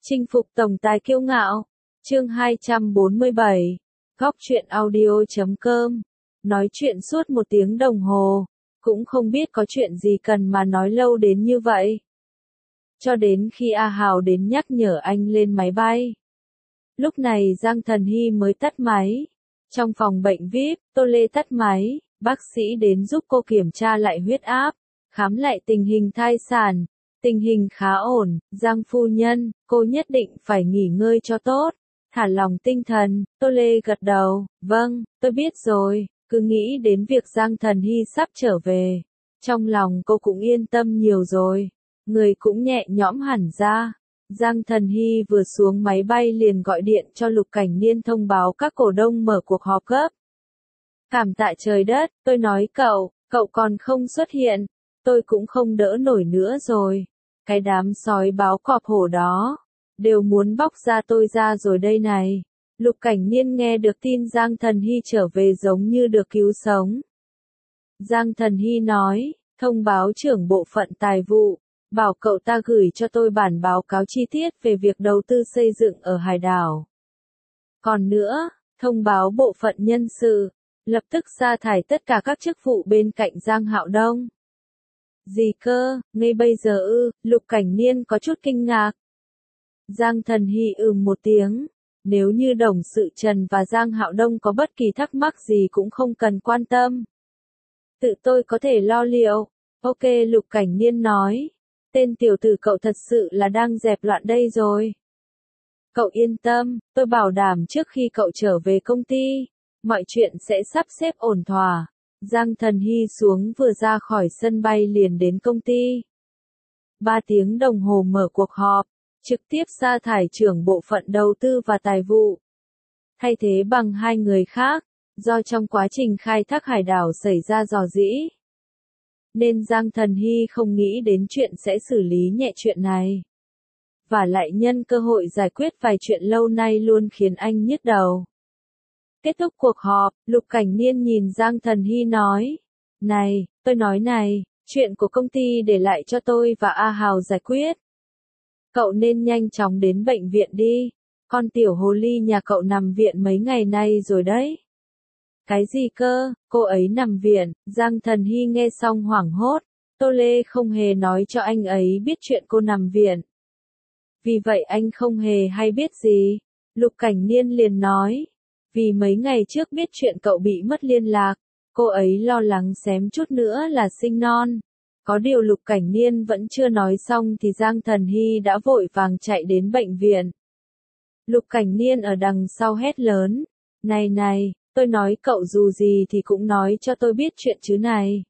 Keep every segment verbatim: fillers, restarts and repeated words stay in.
Chinh phục tổng tài kiêu ngạo. Chương hai trăm bốn mươi bảy. Góc truyện audio chấm com. Nói chuyện suốt một tiếng đồng hồ, cũng không biết có chuyện gì cần mà nói lâu đến như vậy. Cho đến khi A Hào đến nhắc nhở anh lên máy bay. Lúc này Giang Thần Hy mới tắt máy. Trong phòng bệnh vi ai pi, Tô Lê tắt máy, bác sĩ đến giúp cô kiểm tra lại huyết áp, khám lại tình hình thai sản. Tình hình khá ổn, Giang phu nhân, cô nhất định phải nghỉ ngơi cho tốt, thả lỏng tinh thần. Tô Lê gật đầu, vâng, tôi biết rồi. Cứ nghĩ đến việc Giang Thần Hy sắp trở về, trong lòng cô cũng yên tâm nhiều rồi, người cũng nhẹ nhõm hẳn ra. Giang Thần Hy vừa xuống máy bay liền gọi điện cho Lục Cảnh Niên thông báo các cổ đông mở cuộc họp gấp. Cảm tạ trời đất, tôi nói cậu, cậu còn không xuất hiện, tôi cũng không đỡ nổi nữa rồi. Cái đám sói báo cọp hổ đó, đều muốn bóc ra tôi ra rồi đây này. Lục Cảnh Niên nghe được tin Giang Thần Hy trở về giống như được cứu sống. Giang Thần Hy nói, thông báo trưởng bộ phận tài vụ, bảo cậu ta gửi cho tôi bản báo cáo chi tiết về việc đầu tư xây dựng ở hải đảo. Còn nữa, thông báo bộ phận nhân sự, lập tức sa thải tất cả các chức vụ bên cạnh Giang Hạo Đông. Gì cơ, ngay bây giờ ư? Lục Cảnh Niên có chút kinh ngạc. Giang Thần Hy ừm một tiếng. Nếu như đồng sự Trần và Giang Hạo Đông có bất kỳ thắc mắc gì cũng không cần quan tâm. Tự tôi có thể lo liệu. Ok, Lục Cảnh Niên nói. Tên tiểu tử cậu thật sự là đang dẹp loạn đây rồi. Cậu yên tâm, tôi bảo đảm trước khi cậu trở về công ty, mọi chuyện sẽ sắp xếp ổn thỏa. Giang Thần Hy xuống vừa ra khỏi sân bay liền đến công ty. Ba tiếng đồng hồ mở cuộc họp, trực tiếp sa thải trưởng bộ phận đầu tư và tài vụ. Thay thế bằng hai người khác, do trong quá trình khai thác hải đảo xảy ra rò rỉ. Nên Giang Thần Hy không nghĩ đến chuyện sẽ xử lý nhẹ chuyện này. Và lại nhân cơ hội giải quyết vài chuyện lâu nay luôn khiến anh nhức đầu. Kết thúc cuộc họp, Lục Cảnh Niên nhìn Giang Thần Hy nói. Này, tôi nói này, chuyện của công ty để lại cho tôi và A Hào giải quyết. Cậu nên nhanh chóng đến bệnh viện đi, con tiểu hồ ly nhà cậu nằm viện mấy ngày nay rồi đấy. Cái gì cơ, cô ấy nằm viện? Giang Thần Hy nghe xong hoảng hốt, Tô Lê không hề nói cho anh ấy biết chuyện cô nằm viện. Vì vậy anh không hề hay biết gì. Lục Cảnh Niên liền nói, vì mấy ngày trước biết chuyện cậu bị mất liên lạc, cô ấy lo lắng xém chút nữa là sinh non. Có điều Lục Cảnh Niên vẫn chưa nói xong thì Giang Thần Hy đã vội vàng chạy đến bệnh viện. Lục Cảnh Niên ở đằng sau hét lớn, này này, tôi nói cậu dù gì thì cũng nói cho tôi biết chuyện chứ này.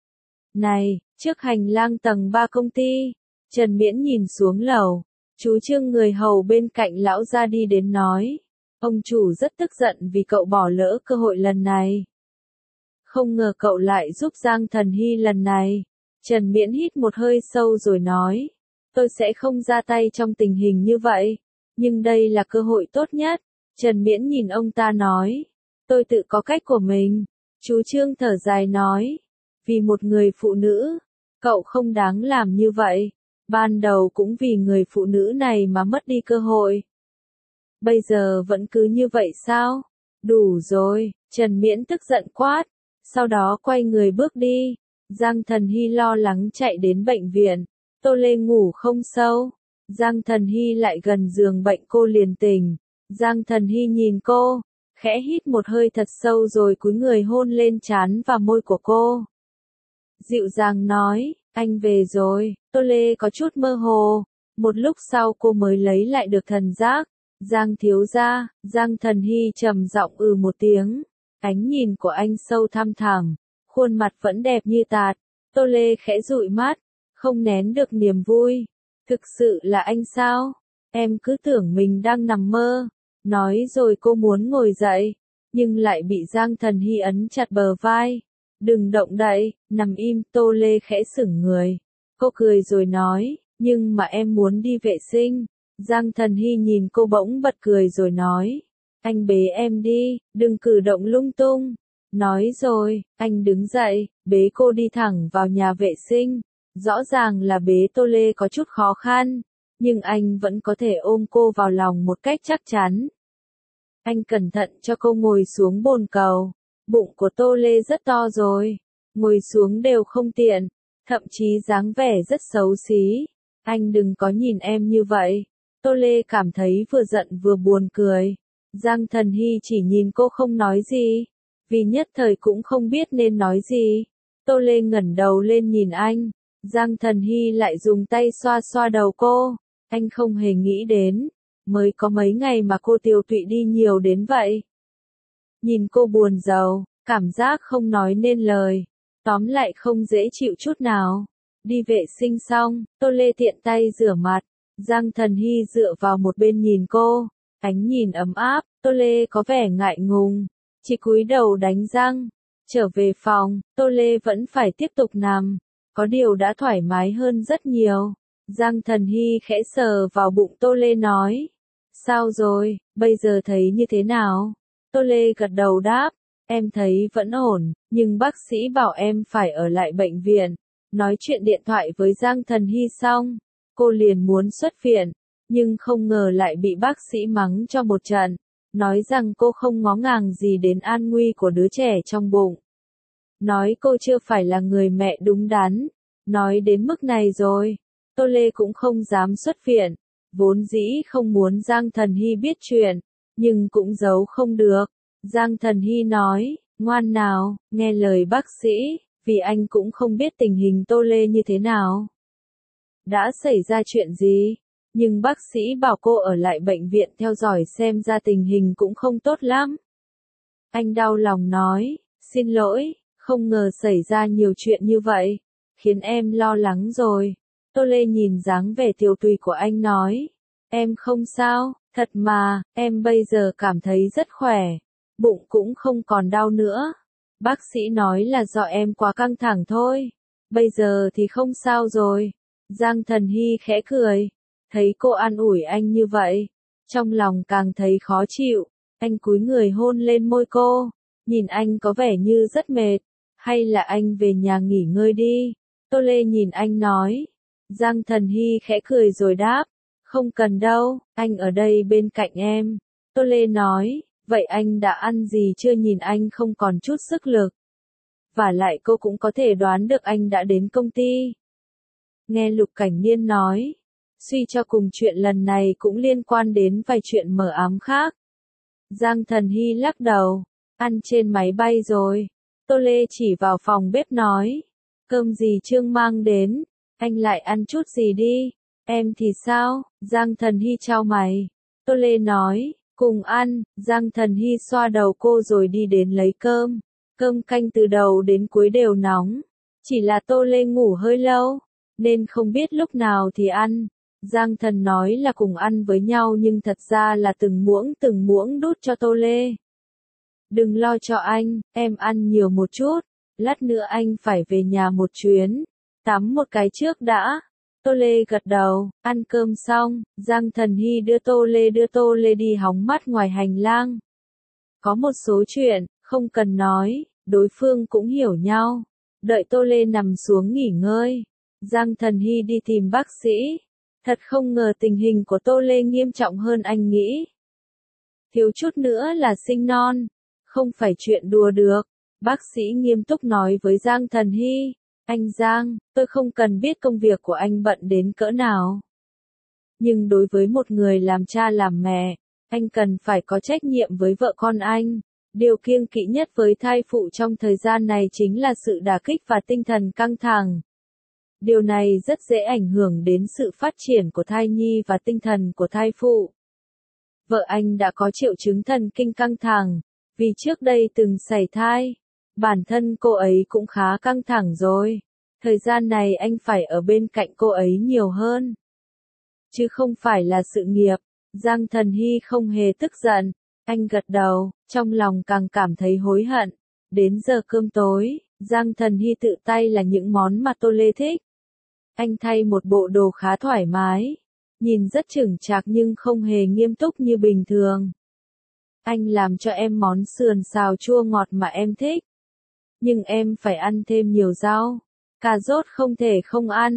Này, trước hành lang tầng ba công ty, Trần Miễn nhìn xuống lầu, chú Trương người hầu bên cạnh lão ra đi đến nói, ông chủ rất tức giận vì cậu bỏ lỡ cơ hội lần này. Không ngờ cậu lại giúp Giang Thần Hy lần này. Trần Miễn hít một hơi sâu rồi nói, tôi sẽ không ra tay trong tình hình như vậy, nhưng đây là cơ hội tốt nhất. Trần Miễn nhìn ông ta nói, tôi tự có cách của mình. Chú Trương thở dài nói, vì một người phụ nữ, cậu không đáng làm như vậy, ban đầu cũng vì người phụ nữ này mà mất đi cơ hội. Bây giờ vẫn cứ như vậy sao? Đủ rồi, Trần Miễn tức giận quát, sau đó quay người bước đi. Giang Thần Hy lo lắng chạy đến bệnh viện, Tô Lê ngủ không sâu, Giang Thần Hy lại gần giường bệnh cô liền tỉnh. Giang Thần Hy nhìn cô, khẽ hít một hơi thật sâu rồi cúi người hôn lên trán và môi của cô. Dịu dàng nói, anh về rồi. Tô Lê có chút mơ hồ, một lúc sau cô mới lấy lại được thần giác. Giang thiếu gia, Giang Thần Hy trầm giọng ừ một tiếng, ánh nhìn của anh sâu thăm thẳm. Khuôn mặt vẫn đẹp như tạt. Tô Lê khẽ dụi mắt, không nén được niềm vui. Thực sự là anh sao? Em cứ tưởng mình đang nằm mơ. Nói rồi cô muốn ngồi dậy, nhưng lại bị Giang Thần Hy ấn chặt bờ vai. Đừng động đậy, nằm im. Tô Lê khẽ sững người. Cô cười rồi nói, nhưng mà em muốn đi vệ sinh. Giang Thần Hy nhìn cô bỗng bật cười rồi nói, anh bế em đi, đừng cử động lung tung. Nói rồi, anh đứng dậy, bế cô đi thẳng vào nhà vệ sinh. Rõ ràng là bế Tô Lê có chút khó khăn, nhưng anh vẫn có thể ôm cô vào lòng một cách chắc chắn. Anh cẩn thận cho cô ngồi xuống bồn cầu. Bụng của Tô Lê rất to rồi, ngồi xuống đều không tiện, thậm chí dáng vẻ rất xấu xí. Anh đừng có nhìn em như vậy. Tô Lê cảm thấy vừa giận vừa buồn cười. Giang Thần Hy chỉ nhìn cô không nói gì, vì nhất thời cũng không biết nên nói gì. Tô Lê ngẩng đầu lên nhìn anh, Giang Thần Hy lại dùng tay xoa xoa đầu cô. Anh không hề nghĩ đến, mới có mấy ngày mà cô tiều tụy đi nhiều đến vậy. Nhìn cô buồn rầu, cảm giác không nói nên lời, tóm lại không dễ chịu chút nào. Đi vệ sinh xong, Tô Lê tiện tay rửa mặt, Giang Thần Hy dựa vào một bên nhìn cô, ánh nhìn ấm áp. Tô Lê có vẻ ngại ngùng, chỉ cúi đầu đánh răng. Trở về phòng, Tô Lê vẫn phải tiếp tục nằm, có điều đã thoải mái hơn rất nhiều. Giang Thần Hy khẽ sờ vào bụng Tô Lê nói, sao rồi, bây giờ thấy như thế nào? Tô Lê gật đầu đáp, em thấy vẫn ổn, nhưng bác sĩ bảo em phải ở lại bệnh viện. Nói chuyện điện thoại với Giang Thần Hy xong, cô liền muốn xuất viện, nhưng không ngờ lại bị bác sĩ mắng cho một trận, nói rằng cô không ngó ngàng gì đến an nguy của đứa trẻ trong bụng. Nói cô chưa phải là người mẹ đúng đắn, nói đến mức này rồi, Tô Lê cũng không dám xuất viện, vốn dĩ không muốn Giang Thần Hy biết chuyện, nhưng cũng giấu không được. Giang Thần Hy nói, ngoan nào, nghe lời bác sĩ, vì anh cũng không biết tình hình Tô Lê như thế nào. Đã xảy ra chuyện gì? Nhưng bác sĩ bảo cô ở lại bệnh viện theo dõi xem ra tình hình cũng không tốt lắm. Anh đau lòng nói, xin lỗi, không ngờ xảy ra nhiều chuyện như vậy, khiến em lo lắng rồi. Tô Lê nhìn dáng vẻ tiều tụy của anh nói, em không sao, thật mà, em bây giờ cảm thấy rất khỏe, bụng cũng không còn đau nữa. Bác sĩ nói là do em quá căng thẳng thôi, bây giờ thì không sao rồi. Giang Thần Hy khẽ cười, thấy cô an ủi anh như vậy, trong lòng càng thấy khó chịu. Anh cúi người hôn lên môi cô, nhìn anh có vẻ như rất mệt, hay là anh về nhà nghỉ ngơi đi. Tô Lê nhìn anh nói. Giang Thần Hy khẽ cười rồi đáp, không cần đâu, anh ở đây bên cạnh em. Tô Lê nói, vậy anh đã ăn gì chưa, nhìn anh không còn chút sức lực. Vả lại cô cũng có thể đoán được anh đã đến công ty. Nghe Lục Cảnh Niên nói, suy cho cùng chuyện lần này cũng liên quan đến vài chuyện mờ ám khác. Giang Thần Hy lắc đầu, ăn trên máy bay rồi. Tô Lê chỉ vào phòng bếp nói, cơm gì Trương mang đến, anh lại ăn chút gì đi. Em thì sao? Giang Thần Hy chau mày. Tô Lê nói, cùng ăn. Giang Thần Hy xoa đầu cô rồi đi đến lấy cơm. Cơm canh từ đầu đến cuối đều nóng. Chỉ là Tô Lê ngủ hơi lâu, nên không biết lúc nào thì ăn. Giang Thần nói là cùng ăn với nhau nhưng thật ra là từng muỗng từng muỗng đút cho Tô Lê. Đừng lo cho anh, em ăn nhiều một chút. Lát nữa anh phải về nhà một chuyến. Tắm một cái trước đã. Tô Lê gật đầu, ăn cơm xong, Giang Thần Hy đưa Tô Lê đưa Tô Lê đi hóng mát ngoài hành lang. Có một số chuyện, không cần nói, đối phương cũng hiểu nhau. Đợi Tô Lê nằm xuống nghỉ ngơi, Giang Thần Hy đi tìm bác sĩ. Thật không ngờ tình hình của Tô Lê nghiêm trọng hơn anh nghĩ. Thiếu chút nữa là sinh non, không phải chuyện đùa được. Bác sĩ nghiêm túc nói với Giang Thần Hy. Anh Giang, tôi không cần biết công việc của anh bận đến cỡ nào. Nhưng đối với một người làm cha làm mẹ, anh cần phải có trách nhiệm với vợ con anh. Điều kiêng kỵ nhất với thai phụ trong thời gian này chính là sự đả kích và tinh thần căng thẳng. Điều này rất dễ ảnh hưởng đến sự phát triển của thai nhi và tinh thần của thai phụ. Vợ anh đã có triệu chứng thần kinh căng thẳng, vì trước đây từng sảy thai. Bản thân cô ấy cũng khá căng thẳng rồi. Thời gian này anh phải ở bên cạnh cô ấy nhiều hơn. Chứ không phải là sự nghiệp. Giang Thần Hy không hề tức giận. Anh gật đầu, trong lòng càng cảm thấy hối hận. Đến giờ cơm tối, Giang Thần Hy tự tay là những món mà Tô Lê thích. Anh thay một bộ đồ khá thoải mái. Nhìn rất chững chạc nhưng không hề nghiêm túc như bình thường. Anh làm cho em món sườn xào chua ngọt mà em thích. Nhưng em phải ăn thêm nhiều rau. Cà rốt không thể không ăn.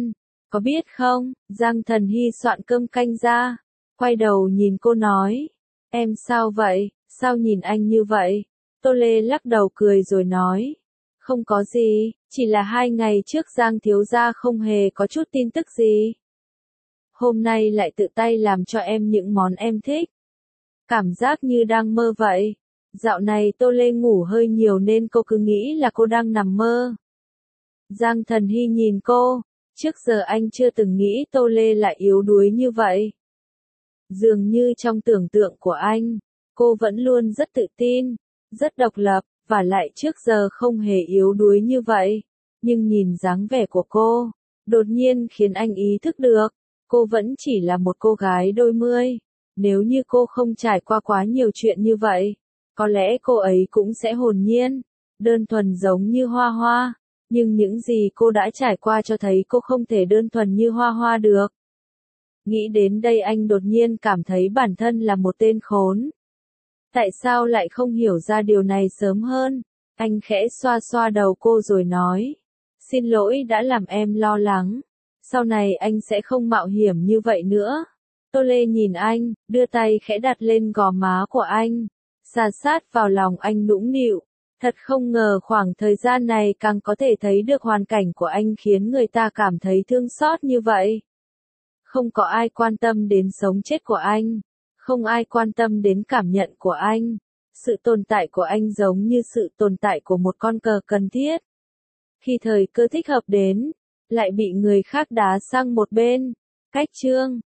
Có biết không, Giang Thần Hy soạn cơm canh ra, quay đầu nhìn cô nói, em sao vậy, sao nhìn anh như vậy? Tô Lê lắc đầu cười rồi nói, không có gì, chỉ là hai ngày trước Giang thiếu gia không hề có chút tin tức gì. Hôm nay lại tự tay làm cho em những món em thích. Cảm giác như đang mơ vậy. Dạo này Tô Lê ngủ hơi nhiều nên cô cứ nghĩ là cô đang nằm mơ. Giang Thần Hy nhìn cô, trước giờ anh chưa từng nghĩ Tô Lê lại yếu đuối như vậy. Dường như trong tưởng tượng của anh, cô vẫn luôn rất tự tin, rất độc lập, và lại trước giờ không hề yếu đuối như vậy. Nhưng nhìn dáng vẻ của cô, đột nhiên khiến anh ý thức được, cô vẫn chỉ là một cô gái đôi mươi. Nếu như cô không trải qua quá nhiều chuyện như vậy, có lẽ cô ấy cũng sẽ hồn nhiên, đơn thuần giống như Hoa Hoa. Nhưng những gì cô đã trải qua cho thấy cô không thể đơn thuần như Hoa Hoa được. Nghĩ đến đây anh đột nhiên cảm thấy bản thân là một tên khốn. Tại sao lại không hiểu ra điều này sớm hơn? Anh khẽ xoa xoa đầu cô rồi nói. Xin lỗi đã làm em lo lắng. Sau này anh sẽ không mạo hiểm như vậy nữa. Tô Lê nhìn anh, đưa tay khẽ đặt lên gò má của anh. Sà sát vào lòng anh nũng nịu. Thật không ngờ khoảng thời gian này càng có thể thấy được hoàn cảnh của anh khiến người ta cảm thấy thương xót như vậy. Không có ai quan tâm đến sống chết của anh. Không ai quan tâm đến cảm nhận của anh. Sự tồn tại của anh giống như sự tồn tại của một con cờ cần thiết. Khi thời cơ thích hợp đến, lại bị người khác đá sang một bên. Cách chương